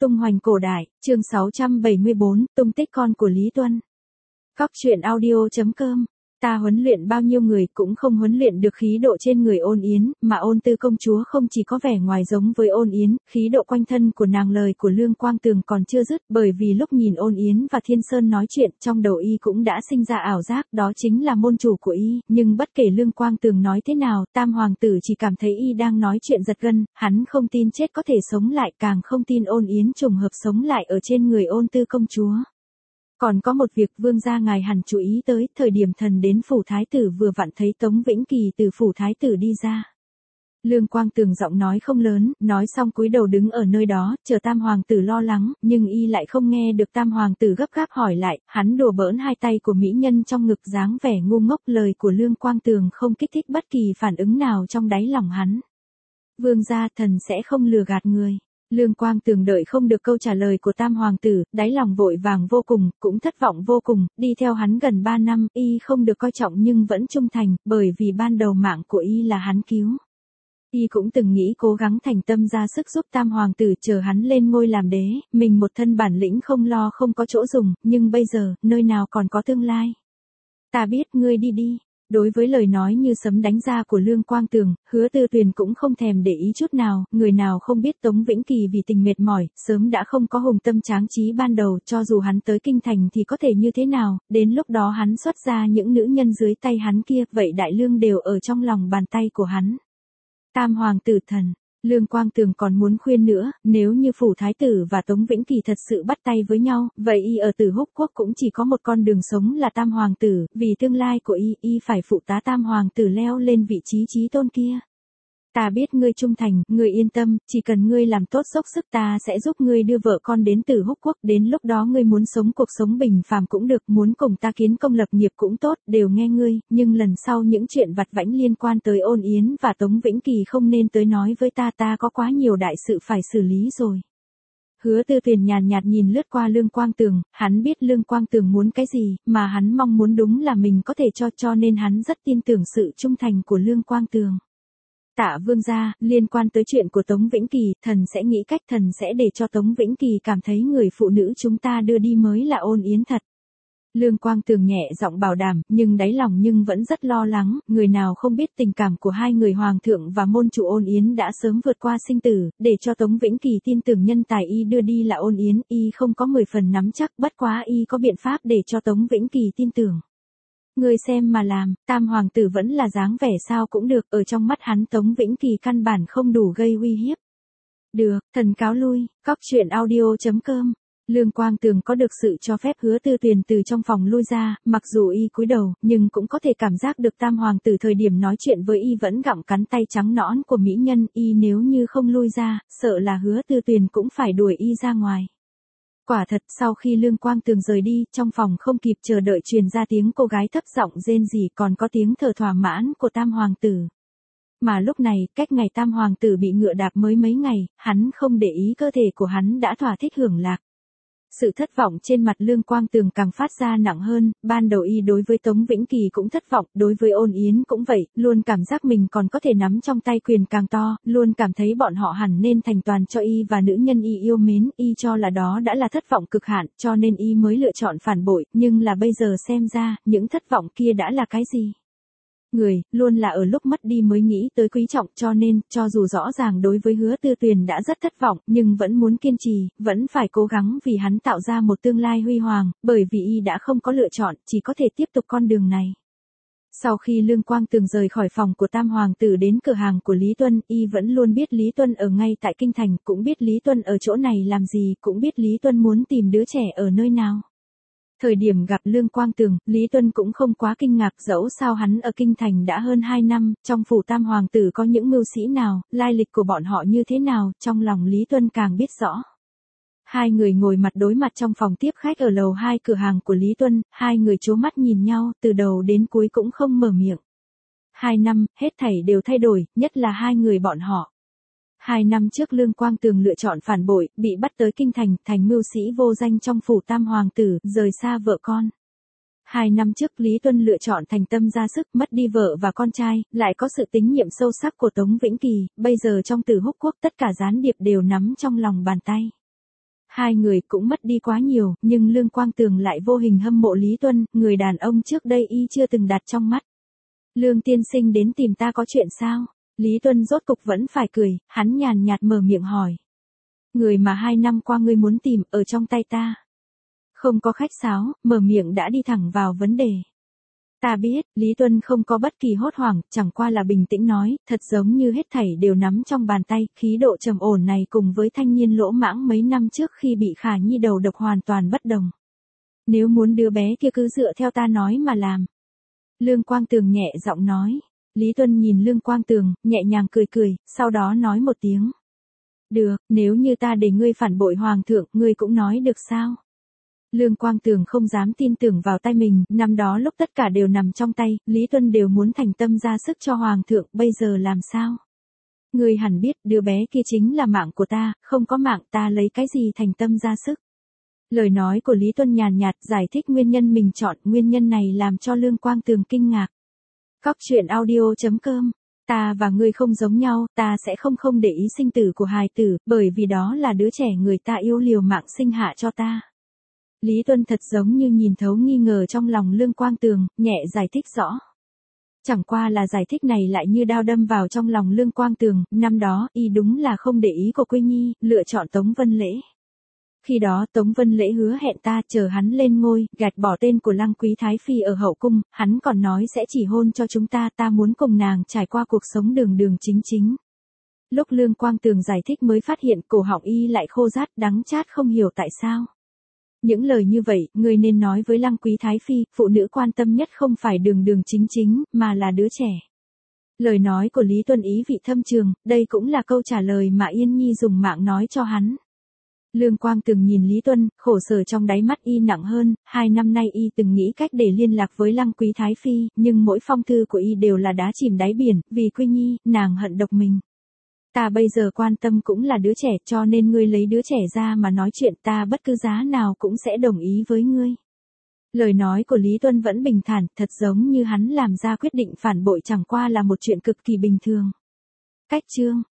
Tung hoành cổ đại, chương 674, tung tích con của Lý Tuân. Góc truyện audio.com. Ta huấn luyện bao nhiêu người cũng không huấn luyện được khí độ trên người Ôn Yến, mà Ôn Tư công chúa không chỉ có vẻ ngoài giống với Ôn Yến, khí độ quanh thân của nàng lời của Lương Quang Tường còn chưa dứt, bởi vì lúc nhìn Ôn Yến và Thiên Sơn nói chuyện, trong đầu y cũng đã sinh ra ảo giác, đó chính là môn chủ của y, nhưng bất kể Lương Quang Tường nói thế nào, Tam hoàng tử chỉ cảm thấy y đang nói chuyện giật gân, hắn không tin chết có thể sống lại, càng không tin Ôn Yến trùng hợp sống lại ở trên người Ôn Tư công chúa. Còn có một việc vương gia ngài hẳn chú ý tới, thời điểm thần đến phủ thái tử vừa vặn thấy Tống Vĩnh Kỳ từ phủ thái tử đi ra. Lương Quang Tường giọng nói không lớn, nói xong cúi đầu đứng ở nơi đó, chờ Tam hoàng tử lo lắng, nhưng y lại không nghe được Tam hoàng tử gấp gáp hỏi lại, hắn đùa bỡn hai tay của mỹ nhân trong ngực dáng vẻ ngu ngốc, lời của Lương Quang Tường không kích thích bất kỳ phản ứng nào trong đáy lòng hắn. Vương gia, thần sẽ không lừa gạt người. Lương Quang Tường đợi không được câu trả lời của Tam hoàng tử, đáy lòng vội vàng vô cùng, cũng thất vọng vô cùng, đi theo hắn gần 3 năm, y không được coi trọng nhưng vẫn trung thành, bởi vì ban đầu mạng của y là hắn cứu. Y cũng từng nghĩ cố gắng thành tâm ra sức giúp Tam hoàng tử chờ hắn lên ngôi làm đế, mình một thân bản lĩnh không lo không có chỗ dùng, nhưng bây giờ, nơi nào còn có tương lai. Ta biết, ngươi đi đi. Đối với lời nói như sấm đánh ra của Lương Quang Tường, Hứa Tư Tuyền cũng không thèm để ý chút nào, người nào không biết Tống Vĩnh Kỳ vì tình mệt mỏi, sớm đã không có hùng tâm tráng trí ban đầu, cho dù hắn tới kinh thành thì có thể như thế nào, đến lúc đó hắn xuất ra những nữ nhân dưới tay hắn kia, vậy đại lương đều ở trong lòng bàn tay của hắn. Tam hoàng tử thần. Lương Quang Tường còn muốn khuyên nữa, nếu như phủ thái tử và Tống Vĩnh Kỳ thật sự bắt tay với nhau, vậy y ở Tử Húc quốc cũng chỉ có một con đường sống là Tam hoàng tử, vì tương lai của y phải phụ tá Tam hoàng tử leo lên vị trí chí tôn kia. Ta biết ngươi trung thành, ngươi yên tâm, chỉ cần ngươi làm tốt dốc sức ta sẽ giúp ngươi đưa vợ con đến Tử Húc quốc, đến lúc đó ngươi muốn sống cuộc sống bình phàm cũng được, muốn cùng ta kiến công lập nghiệp cũng tốt, đều nghe ngươi, nhưng lần sau những chuyện vặt vãnh liên quan tới Ôn Yến và Tống Vĩnh Kỳ không nên tới nói với ta, ta có quá nhiều đại sự phải xử lý rồi. Hứa Tư Tuyền nhàn nhạt nhìn lướt qua Lương Quang Tường, hắn biết Lương Quang Tường muốn cái gì, mà hắn mong muốn đúng là mình có thể cho nên hắn rất tin tưởng sự trung thành của Lương Quang Tường. Tạ vương gia, liên quan tới chuyện của Tống Vĩnh Kỳ, thần sẽ nghĩ cách, thần sẽ để cho Tống Vĩnh Kỳ cảm thấy người phụ nữ chúng ta đưa đi mới là Ôn Yến thật. Lương Quang Tường nhẹ giọng bảo đảm, nhưng đáy lòng nhưng vẫn rất lo lắng, người nào không biết tình cảm của hai người hoàng thượng và môn chủ Ôn Yến đã sớm vượt qua sinh tử, để cho Tống Vĩnh Kỳ tin tưởng nhân tài y đưa đi là Ôn Yến, y không có 10 phần nắm chắc, bất quá y có biện pháp để cho Tống Vĩnh Kỳ tin tưởng. Ngươi xem mà làm, Tam hoàng tử vẫn là dáng vẻ sao cũng được, ở trong mắt hắn Tống Vĩnh Kỳ căn bản không đủ gây uy hiếp. Được, thần cáo lui. Góc truyện audio.com. Lương Quang Tường có được sự cho phép Hứa Tư Tuyền từ trong phòng lui ra, mặc dù y cúi đầu, nhưng cũng có thể cảm giác được Tam hoàng tử thời điểm nói chuyện với y vẫn gặm cắn tay trắng nõn của mỹ nhân, y nếu như không lui ra, sợ là Hứa Tư Tuyền cũng phải đuổi y ra ngoài. Quả thật, sau khi Lương Quang Tường rời đi, trong phòng không kịp chờ đợi truyền ra tiếng cô gái thấp giọng rên rỉ, còn có tiếng thở thỏa mãn của Tam hoàng tử. Mà lúc này, cách ngày Tam hoàng tử bị ngựa đạp mới mấy ngày, hắn không để ý cơ thể của hắn đã thỏa thích hưởng lạc. Sự thất vọng trên mặt Lương Quang Tường càng phát ra nặng hơn, ban đầu y đối với Tống Vĩnh Kỳ cũng thất vọng, đối với Ôn Yến cũng vậy, luôn cảm giác mình còn có thể nắm trong tay quyền càng to, luôn cảm thấy bọn họ hẳn nên thành toàn cho y và nữ nhân y yêu mến, y cho là đó đã là thất vọng cực hạn, cho nên y mới lựa chọn phản bội, nhưng là bây giờ xem ra, những thất vọng kia đã là cái gì? Người, luôn là ở lúc mất đi mới nghĩ tới quý trọng, cho nên, cho dù rõ ràng đối với Hứa Tư Tuyền đã rất thất vọng, nhưng vẫn muốn kiên trì, vẫn phải cố gắng vì hắn tạo ra một tương lai huy hoàng, bởi vì y đã không có lựa chọn, chỉ có thể tiếp tục con đường này. Sau khi Lương Quang Tường rời khỏi phòng của Tam hoàng tử đến cửa hàng của Lý Tuân, y vẫn luôn biết Lý Tuân ở ngay tại kinh thành, cũng biết Lý Tuân ở chỗ này làm gì, cũng biết Lý Tuân muốn tìm đứa trẻ ở nơi nào. Thời điểm gặp Lương Quang Tường, Lý Tuân cũng không quá kinh ngạc, dẫu sao hắn ở kinh thành đã hơn 2 năm, trong phủ Tam hoàng tử có những mưu sĩ nào, lai lịch của bọn họ như thế nào, trong lòng Lý Tuân càng biết rõ. Hai người ngồi mặt đối mặt trong phòng tiếp khách ở lầu 2 cửa hàng của Lý Tuân, hai người trố mắt nhìn nhau, từ đầu đến cuối cũng không mở miệng. 2 năm, hết thảy đều thay đổi, nhất là hai người bọn họ. 2 năm trước Lương Quang Tường lựa chọn phản bội, bị bắt tới kinh thành, thành mưu sĩ vô danh trong phủ Tam hoàng tử, rời xa vợ con. 2 năm trước Lý Tuân lựa chọn thành tâm ra sức, mất đi vợ và con trai, lại có sự tín nhiệm sâu sắc của Tống Vĩnh Kỳ, bây giờ trong Tử Húc quốc tất cả gián điệp đều nắm trong lòng bàn tay. Hai người cũng mất đi quá nhiều, nhưng Lương Quang Tường lại vô hình hâm mộ Lý Tuân, người đàn ông trước đây y chưa từng đặt trong mắt. Lương tiên sinh đến tìm ta có chuyện sao? Lý Tuân rốt cục vẫn phải cười, hắn nhàn nhạt mở miệng hỏi. Người mà 2 năm qua ngươi muốn tìm, ở trong tay ta. Không có khách sáo, mở miệng đã đi thẳng vào vấn đề. Ta biết, Lý Tuân không có bất kỳ hốt hoảng, chẳng qua là bình tĩnh nói, thật giống như hết thảy đều nắm trong bàn tay, khí độ trầm ổn này cùng với thanh niên lỗ mãng mấy năm trước khi bị Khả Nhi đầu độc hoàn toàn bất đồng. Nếu muốn đứa bé kia cứ dựa theo ta nói mà làm. Lương Quang Tường nhẹ giọng nói. Lý Tuân nhìn Lương Quang Tường, nhẹ nhàng cười cười, sau đó nói một tiếng. Được, nếu như ta để ngươi phản bội hoàng thượng, ngươi cũng nói được sao? Lương Quang Tường không dám tin tưởng vào tay mình, năm đó lúc tất cả đều nằm trong tay, Lý Tuân đều muốn thành tâm ra sức cho hoàng thượng, bây giờ làm sao? Ngươi hẳn biết, đứa bé kia chính là mạng của ta, không có mạng ta lấy cái gì thành tâm ra sức. Lời nói của Lý Tuân nhàn nhạt giải thích nguyên nhân mình chọn, nguyên nhân này làm cho Lương Quang Tường kinh ngạc. Cóc truyện audio.com. Ta và ngươi không giống nhau, ta sẽ không để ý sinh tử của hài tử, bởi vì đó là đứa trẻ người ta yêu liều mạng sinh hạ cho ta. Lý Tuân thật giống như nhìn thấu nghi ngờ trong lòng Lương Quang Tường, nhẹ giải thích rõ. Chẳng qua là giải thích này lại như đao đâm vào trong lòng Lương Quang Tường, năm đó, y đúng là không để ý của Quy Nhi, lựa chọn Tống Vân Lễ. Khi đó Tống Vân Lễ hứa hẹn ta chờ hắn lên ngôi, gạt bỏ tên của Lăng Quý Thái Phi ở hậu cung, hắn còn nói sẽ chỉ hôn cho chúng ta, ta muốn cùng nàng trải qua cuộc sống đường đường chính chính. Lúc Lương Quang Tường giải thích mới phát hiện cổ họng y lại khô rát đắng chát không hiểu tại sao. Những lời như vậy, người nên nói với Lăng Quý Thái Phi, phụ nữ quan tâm nhất không phải đường đường chính chính, mà là đứa trẻ. Lời nói của Lý Tuân ý vị thâm trường, đây cũng là câu trả lời mà Yên Nhi dùng mạng nói cho hắn. Lương Quang Tường nhìn Lý Tuân, khổ sở trong đáy mắt y nặng hơn, 2 năm nay y từng nghĩ cách để liên lạc với Lăng Quý Thái Phi, nhưng mỗi phong thư của y đều là đá chìm đáy biển, vì Quy Nhi, nàng hận độc mình. Ta bây giờ quan tâm cũng là đứa trẻ, cho nên ngươi lấy đứa trẻ ra mà nói chuyện, ta bất cứ giá nào cũng sẽ đồng ý với ngươi. Lời nói của Lý Tuân vẫn bình thản, thật giống như hắn làm ra quyết định phản bội chẳng qua là một chuyện cực kỳ bình thường. Cách chương